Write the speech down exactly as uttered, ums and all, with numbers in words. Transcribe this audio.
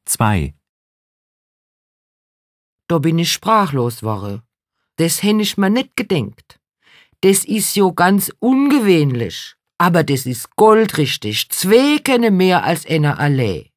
zwei. Da bin ich sprachlos worre. Das hätt ich mir nicht gedenkt. Das is jo ganz ungewöhnlich. Aber das is goldrichtig. Zwei kenne mehr als einer alle.